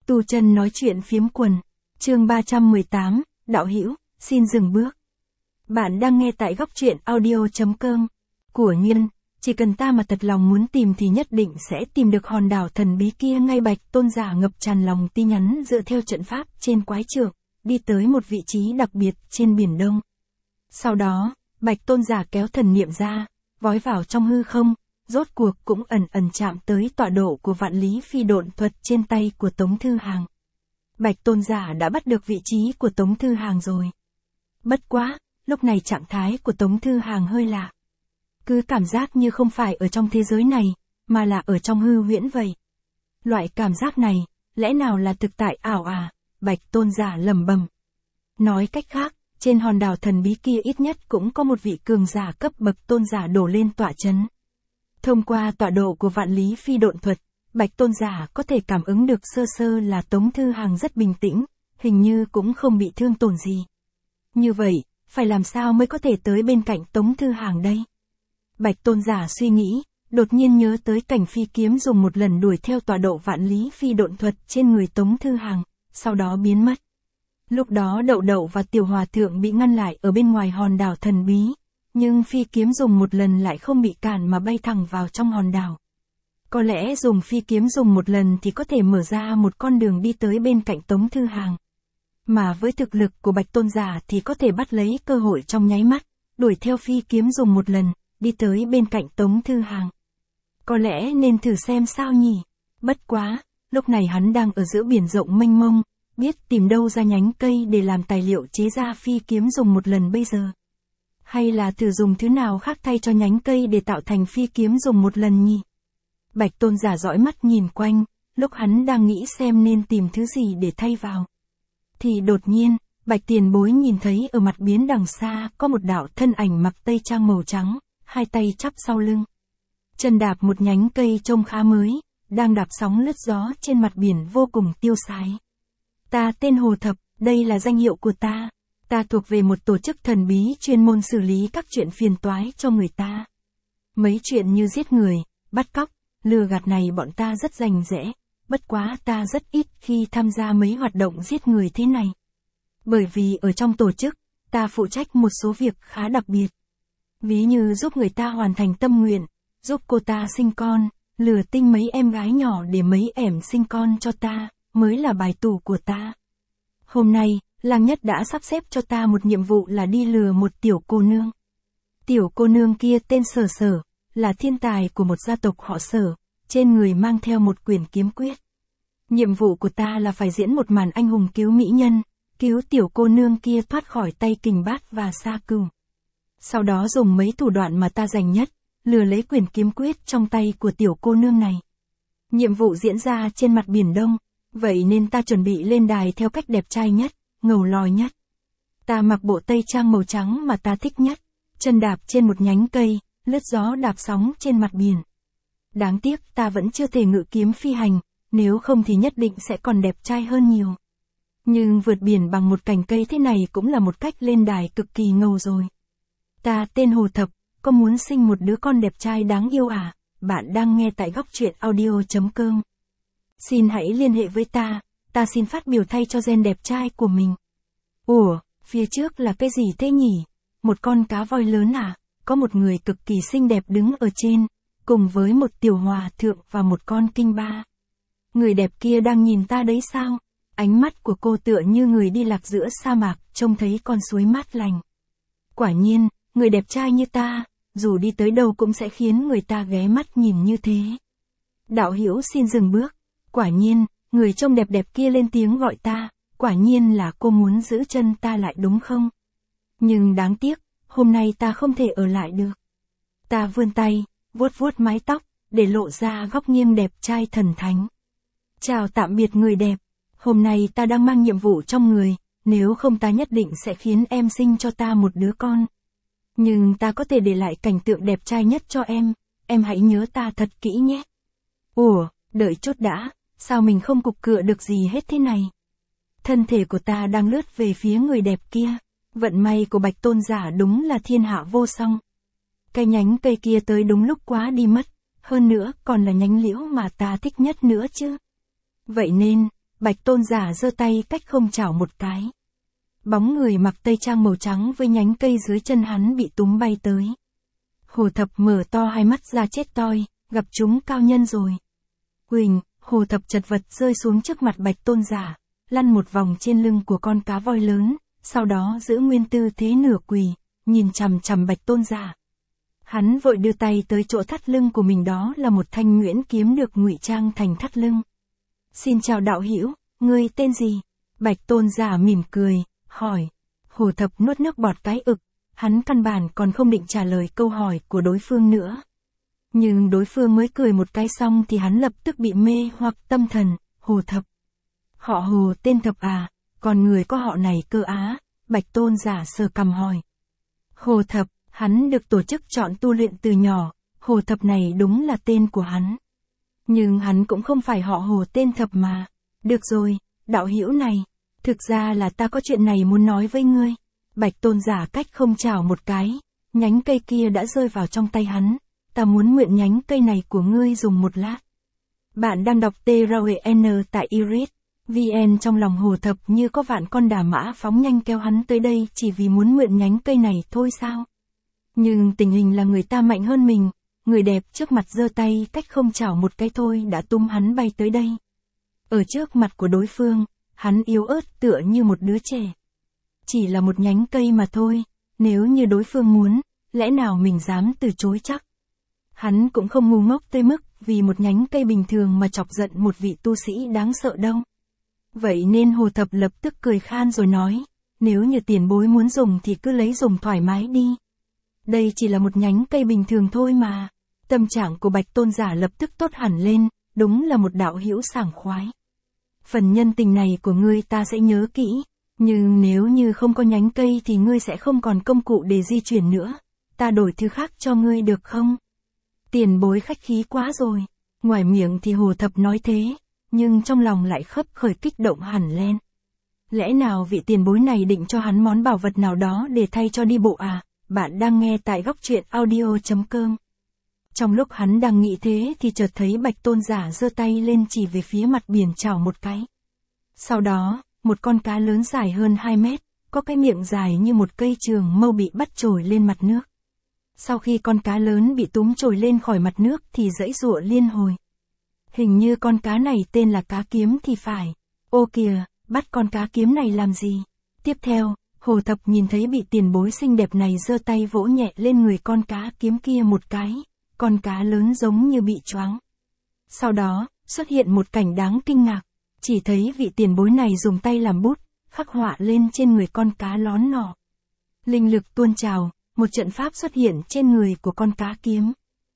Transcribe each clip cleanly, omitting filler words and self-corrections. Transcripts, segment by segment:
Tu Chân nói chuyện phiếm quần. Chương 318, đạo hữu, xin dừng bước. Bạn đang nghe tại góc truyện audio.com. Của Nhiên, chỉ cần ta mà thật lòng muốn tìm thì nhất định sẽ tìm được hòn đảo thần bí kia. Ngay Bạch Tôn giả ngập tràn lòng tin nhắn dựa theo trận pháp trên quái trượng, đi tới một vị trí đặc biệt trên biển Đông. Sau đó, Bạch Tôn giả kéo thần niệm ra, vói vào trong hư không, rốt cuộc cũng ẩn ẩn chạm tới tọa độ của vạn lý phi độn thuật trên tay của Tống Thư Hàng. Bạch Tôn giả đã bắt được vị trí của Tống Thư Hàng rồi. Bất quá, lúc này trạng thái của Tống Thư Hàng hơi lạ. Cứ cảm giác như không phải ở trong thế giới này, mà là ở trong hư huyễn vậy. Loại cảm giác này, lẽ nào là thực tại ảo à? Bạch Tôn giả lẩm bẩm. Nói cách khác, trên hòn đảo thần bí kia ít nhất cũng có một vị cường giả cấp bậc tôn giả đổ lên tọa chấn. Thông qua tọa độ của vạn lý phi độn thuật, Bạch Tôn giả có thể cảm ứng được sơ sơ là Tống Thư Hàng rất bình tĩnh, hình như cũng không bị thương tổn gì. Như vậy, phải làm sao mới có thể tới bên cạnh Tống Thư Hàng đây? Bạch Tôn giả suy nghĩ, đột nhiên nhớ tới cảnh phi kiếm dùng một lần đuổi theo tọa độ vạn lý phi độn thuật trên người Tống Thư Hàng, sau đó biến mất. Lúc đó Đậu Đậu và Tiểu Hòa Thượng bị ngăn lại ở bên ngoài hòn đảo thần bí, nhưng phi kiếm dùng một lần lại không bị cản mà bay thẳng vào trong hòn đảo. Có lẽ dùng phi kiếm dùng một lần thì có thể mở ra một con đường đi tới bên cạnh Tống Thư Hàng. Mà với thực lực của Bạch Tôn giả thì có thể bắt lấy cơ hội trong nháy mắt, đuổi theo phi kiếm dùng một lần, đi tới bên cạnh Tống Thư Hàng. Có lẽ nên thử xem sao nhỉ? Bất quá, lúc này hắn đang ở giữa biển rộng mênh mông, biết tìm đâu ra nhánh cây để làm tài liệu chế ra phi kiếm dùng một lần bây giờ. Hay là thử dùng thứ nào khác thay cho nhánh cây để tạo thành phi kiếm dùng một lần nhỉ? Bạch Tôn giả dõi mắt nhìn quanh, lúc hắn đang nghĩ xem nên tìm thứ gì để thay vào. Thì đột nhiên, Bạch Tiền Bối nhìn thấy ở mặt biển đằng xa có một đạo thân ảnh mặc tây trang màu trắng, hai tay chắp sau lưng. Chân đạp một nhánh cây trông khá mới, đang đạp sóng lướt gió trên mặt biển vô cùng tiêu sái. Ta tên Hồ Thập, đây là danh hiệu của ta. Ta thuộc về một tổ chức thần bí chuyên môn xử lý các chuyện phiền toái cho người ta. Mấy chuyện như giết người, bắt cóc, lừa gạt này bọn ta rất rành rẽ, bất quá ta rất ít khi tham gia mấy hoạt động giết người thế này. Bởi vì ở trong tổ chức, ta phụ trách một số việc khá đặc biệt. Ví như giúp người ta hoàn thành tâm nguyện, giúp cô ta sinh con, lừa tinh mấy em gái nhỏ để mấy ẻm sinh con cho ta, mới là bài tủ của ta. Hôm nay, Lang Nhất đã sắp xếp cho ta một nhiệm vụ là đi lừa một tiểu cô nương. Tiểu cô nương kia tên Sở Sở, là thiên tài của một gia tộc họ Sở, trên người mang theo một quyển kiếm quyết. Nhiệm vụ của ta là phải diễn một màn anh hùng cứu mỹ nhân, cứu tiểu cô nương kia thoát khỏi tay Kình Bát và Sa Cửu. Sau đó dùng mấy thủ đoạn mà ta rành nhất, lừa lấy quyển kiếm quyết trong tay của tiểu cô nương này. Nhiệm vụ diễn ra trên mặt biển Đông, vậy nên ta chuẩn bị lên đài theo cách đẹp trai nhất, ngầu lòi nhất. Ta mặc bộ tây trang màu trắng mà ta thích nhất, chân đạp trên một nhánh cây, lướt gió đạp sóng trên mặt biển. Đáng tiếc ta vẫn chưa thể ngự kiếm phi hành, nếu không thì nhất định sẽ còn đẹp trai hơn nhiều. Nhưng vượt biển bằng một cành cây thế này cũng là một cách lên đài cực kỳ ngầu rồi. Ta tên Hồ Thập, có muốn sinh một đứa con đẹp trai đáng yêu à? Bạn đang nghe tại góc truyện audio.com. Xin hãy liên hệ với ta xin phát biểu thay cho gen đẹp trai của mình. Ủa, phía trước là cái gì thế nhỉ? Một con cá voi lớn à? Có một người cực kỳ xinh đẹp đứng ở trên, cùng với một tiểu hòa thượng và một con kinh ba. Người đẹp kia đang nhìn ta đấy sao? Ánh mắt của cô tựa như người đi lạc giữa sa mạc, trông thấy con suối mát lành. Quả nhiên, người đẹp trai như ta, dù đi tới đâu cũng sẽ khiến người ta ghé mắt nhìn như thế. Đạo hữu xin dừng bước. Quả nhiên, người trông đẹp đẹp kia lên tiếng gọi ta, quả nhiên là cô muốn giữ chân ta lại đúng không? Nhưng đáng tiếc, hôm nay ta không thể ở lại được. Ta vươn tay, vuốt vuốt mái tóc, để lộ ra góc nghiêng đẹp trai thần thánh. Chào tạm biệt người đẹp, hôm nay ta đang mang nhiệm vụ trong người, nếu không ta nhất định sẽ khiến em sinh cho ta một đứa con. Nhưng ta có thể để lại cảnh tượng đẹp trai nhất cho em hãy nhớ ta thật kỹ nhé. Ủa, đợi chút đã, sao mình không cục cựa được gì hết thế này? Thân thể của ta đang lướt về phía người đẹp kia, vận may của Bạch Tôn giả đúng là thiên hạ vô song. Cái nhánh cây kia tới đúng lúc quá đi mất, hơn nữa còn là nhánh liễu mà ta thích nhất nữa chứ. Vậy nên, Bạch Tôn giả giơ tay cách không chảo một cái. Bóng người mặc tây trang màu trắng với nhánh cây dưới chân hắn bị túm bay tới. Hồ Thập mở to hai mắt ra chết toi, gặp chúng cao nhân rồi. Huỳnh, Hồ Thập chật vật rơi xuống trước mặt Bạch Tôn giả, lăn một vòng trên lưng của con cá voi lớn, sau đó giữ nguyên tư thế nửa quỳ, nhìn chằm chằm Bạch Tôn giả. Hắn vội đưa tay tới chỗ thắt lưng của mình, đó là một thanh nhuyễn kiếm được ngụy trang thành thắt lưng. Xin chào đạo hữu, ngươi tên gì? Bạch Tôn giả mỉm cười, hỏi. Hồ Thập nuốt nước bọt cái ực, hắn căn bản còn không định trả lời câu hỏi của đối phương nữa. Nhưng đối phương mới cười một cái xong thì hắn lập tức bị mê hoặc tâm thần. Hồ Thập. Họ Hồ tên Thập à, còn người có họ này cơ á? Bạch Tôn giả sờ cằm hỏi. Hồ Thập, hắn được tổ chức chọn tu luyện từ nhỏ, Hồ Thập này đúng là tên của hắn. Nhưng hắn cũng không phải họ Hồ tên Thập mà. Được rồi, đạo hữu này, thực ra là ta có chuyện này muốn nói với ngươi. Bạch Tôn giả cách không chảo một cái, nhánh cây kia đã rơi vào trong tay hắn. Ta muốn mượn nhánh cây này của ngươi dùng một lát. Bạn đang đọc TRAN tại Iris VN. Trong lòng Hồ Thập như có vạn con đà mã phóng nhanh kéo hắn tới đây chỉ vì muốn mượn nhánh cây này thôi sao? Nhưng tình hình là người ta mạnh hơn mình, người đẹp trước mặt giơ tay cách không chảo một cái thôi đã tung hắn bay tới đây. Ở trước mặt của đối phương, hắn yếu ớt tựa như một đứa trẻ. Chỉ là một nhánh cây mà thôi, nếu như đối phương muốn, lẽ nào mình dám từ chối chắc? Hắn cũng không ngu ngốc tới mức vì một nhánh cây bình thường mà chọc giận một vị tu sĩ đáng sợ đâu. Vậy nên Hồ Thập lập tức cười khan rồi nói, nếu như tiền bối muốn dùng thì cứ lấy dùng thoải mái đi. Đây chỉ là một nhánh cây bình thường thôi mà. Tâm trạng của Bạch Tôn giả lập tức tốt hẳn lên, đúng là một đạo hữu sảng khoái. Phần nhân tình này của ngươi ta sẽ nhớ kỹ, nhưng nếu như không có nhánh cây thì ngươi sẽ không còn công cụ để di chuyển nữa. Ta đổi thứ khác cho ngươi được không? Tiền bối khách khí quá rồi. Ngoài miệng thì Hồ Thập nói thế, nhưng trong lòng lại khấp khởi kích động hẳn lên. Lẽ nào vị tiền bối này định cho hắn món bảo vật nào đó để thay cho đi bộ à? Bạn đang nghe tại góc truyện audio.com. Trong lúc hắn đang nghĩ thế thì chợt thấy Bạch Tôn giả giơ tay lên chỉ về phía mặt biển chảo một cái. Sau đó, một con cá lớn dài hơn 2 mét, có cái miệng dài như một cây trường mâu bị bắt trồi lên mặt nước. Sau khi con cá lớn bị túm trồi lên khỏi mặt nước thì giãy giụa liên hồi. Hình như con cá này tên là cá kiếm thì phải. Ô kìa, bắt con cá kiếm này làm gì? Tiếp theo, Hồ Thập nhìn thấy bị tiền bối xinh đẹp này giơ tay vỗ nhẹ lên người con cá kiếm kia một cái, con cá lớn giống như bị choáng. Sau đó, xuất hiện một cảnh đáng kinh ngạc, chỉ thấy vị tiền bối này dùng tay làm bút, khắc họa lên trên người con cá lón nọ. Linh lực tuôn trào, một trận pháp xuất hiện trên người của con cá kiếm.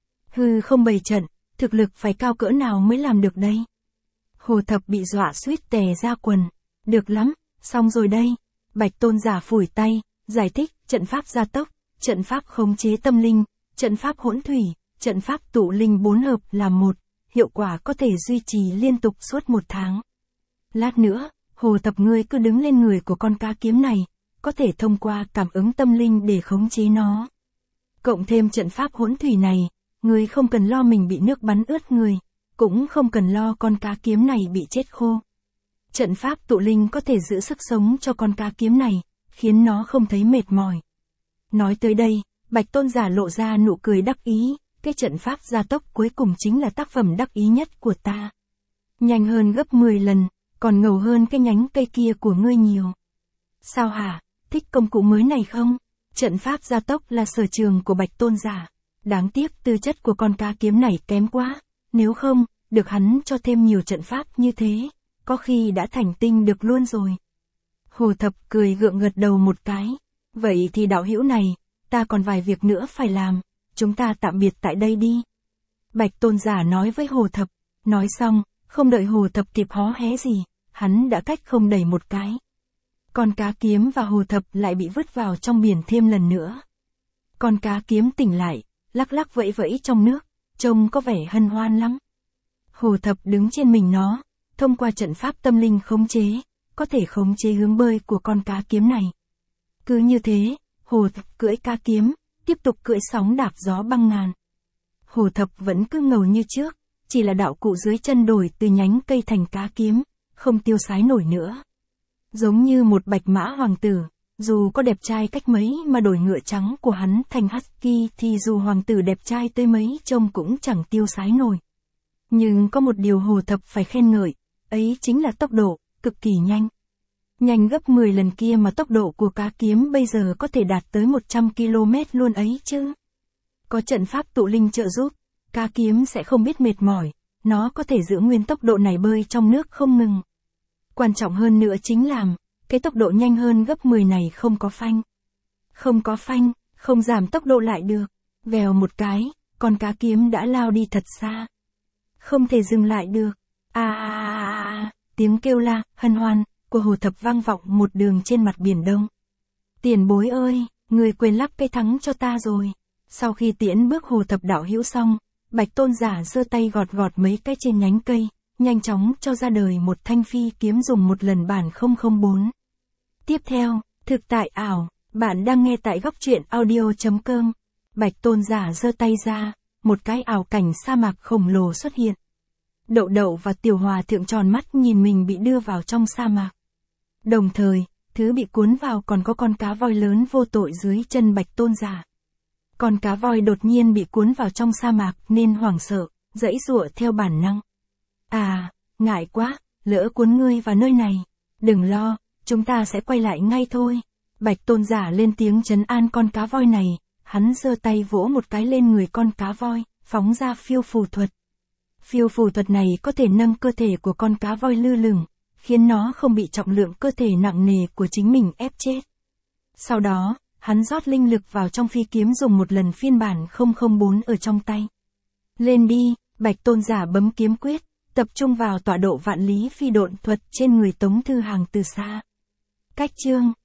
Hư không bày trận, thực lực phải cao cỡ nào mới làm được đây? Hồ Thập bị dọa suýt tè ra quần. Được lắm, xong rồi đây. Bạch Tôn giả phủi tay, giải thích, trận pháp gia tốc, trận pháp khống chế tâm linh, trận pháp hỗn thủy, trận pháp tụ linh 4 hợp làm một, hiệu quả có thể duy trì liên tục suốt 1 tháng. Lát nữa, Hồ Thập ngươi cứ đứng lên người của con cá kiếm này, có thể thông qua cảm ứng tâm linh để khống chế nó. Cộng thêm trận pháp hỗn thủy này, ngươi không cần lo mình bị nước bắn ướt người, cũng không cần lo con cá kiếm này bị chết khô. Trận pháp tụ linh có thể giữ sức sống cho con cá kiếm này, khiến nó không thấy mệt mỏi. Nói tới đây, Bạch Tôn giả lộ ra nụ cười đắc ý, cái trận pháp gia tốc cuối cùng chính là tác phẩm đắc ý nhất của ta. Nhanh hơn gấp 10 lần, còn ngầu hơn cái nhánh cây kia của ngươi nhiều. Sao hả, thích công cụ mới này không? Trận pháp gia tốc là sở trường của Bạch Tôn giả. Đáng tiếc tư chất của con cá kiếm này kém quá, nếu không, được hắn cho thêm nhiều trận pháp như thế, có khi đã thành tinh được luôn rồi. Hồ Thập cười gượng gật đầu một cái. Vậy thì đạo hữu này, ta còn vài việc nữa phải làm, chúng ta tạm biệt tại đây đi. Bạch Tôn giả nói với Hồ Thập. Nói xong, không đợi Hồ Thập kịp hó hé gì, hắn đã cách không đẩy một cái. Con cá kiếm và Hồ Thập lại bị vứt vào trong biển thêm lần nữa. Con cá kiếm tỉnh lại, lắc lắc vẫy vẫy trong nước, trông có vẻ hân hoan lắm. Hồ Thập đứng trên mình nó, thông qua trận pháp tâm linh khống chế, có thể khống chế hướng bơi của con cá kiếm này. Cứ như thế, Hồ Thập cưỡi cá kiếm, tiếp tục cưỡi sóng đạp gió băng ngàn. Hồ Thập vẫn cứ ngầu như trước, chỉ là đạo cụ dưới chân đổi từ nhánh cây thành cá kiếm, không tiêu sái nổi nữa. Giống như một bạch mã hoàng tử, dù có đẹp trai cách mấy mà đổi ngựa trắng của hắn thành husky thì dù hoàng tử đẹp trai tới mấy trông cũng chẳng tiêu sái nổi. Nhưng có một điều Hồ Thập phải khen ngợi, ấy chính là tốc độ, cực kỳ nhanh. Nhanh gấp 10 lần kia mà tốc độ của cá kiếm bây giờ có thể đạt tới 100 km luôn ấy chứ. Có trận pháp tụ linh trợ giúp, cá kiếm sẽ không biết mệt mỏi, nó có thể giữ nguyên tốc độ này bơi trong nước không ngừng. Quan trọng hơn nữa chính là, cái tốc độ nhanh hơn gấp 10 này không có phanh. Không có phanh, không giảm tốc độ lại được. Vèo một cái, con cá kiếm đã lao đi thật xa. Không thể dừng lại được. Tiếng kêu la, hân hoan, của Hồ Thập vang vọng một đường trên mặt biển Đông. Tiền bối ơi, người quên lắp cây thắng cho ta rồi. Sau khi tiễn bước Hồ Thập đạo hữu xong, Bạch Tôn giả giơ tay gọt gọt mấy cái trên nhánh cây, nhanh chóng cho ra đời một thanh phi kiếm dùng một lần bản 004. Tiếp theo, thực tại ảo, bạn đang nghe tại góc truyện audio.com. Bạch Tôn giả giơ tay ra, một cái ảo cảnh sa mạc khổng lồ xuất hiện. Đậu Đậu và Tiểu Hòa Thượng tròn mắt nhìn mình bị đưa vào trong sa mạc. Đồng thời, thứ bị cuốn vào còn có con cá voi lớn vô tội dưới chân Bạch Tôn giả. Con cá voi đột nhiên bị cuốn vào trong sa mạc nên hoảng sợ, giãy giụa theo bản năng. Ngại quá, lỡ cuốn ngươi vào nơi này. Đừng lo, chúng ta sẽ quay lại ngay thôi. Bạch Tôn giả lên tiếng trấn an con cá voi này, hắn giơ tay vỗ một cái lên người con cá voi, phóng ra phiêu phù thuật. Phiêu phù thuật này có thể nâng cơ thể của con cá voi lơ lửng, khiến nó không bị trọng lượng cơ thể nặng nề của chính mình ép chết. Sau đó, hắn rót linh lực vào trong phi kiếm dùng một lần phiên bản 004 ở trong tay. Lên đi, Bạch Tôn giả bấm kiếm quyết, tập trung vào tọa độ vạn lý phi độn thuật trên người Tống Thư Hàng từ xa. Cách chương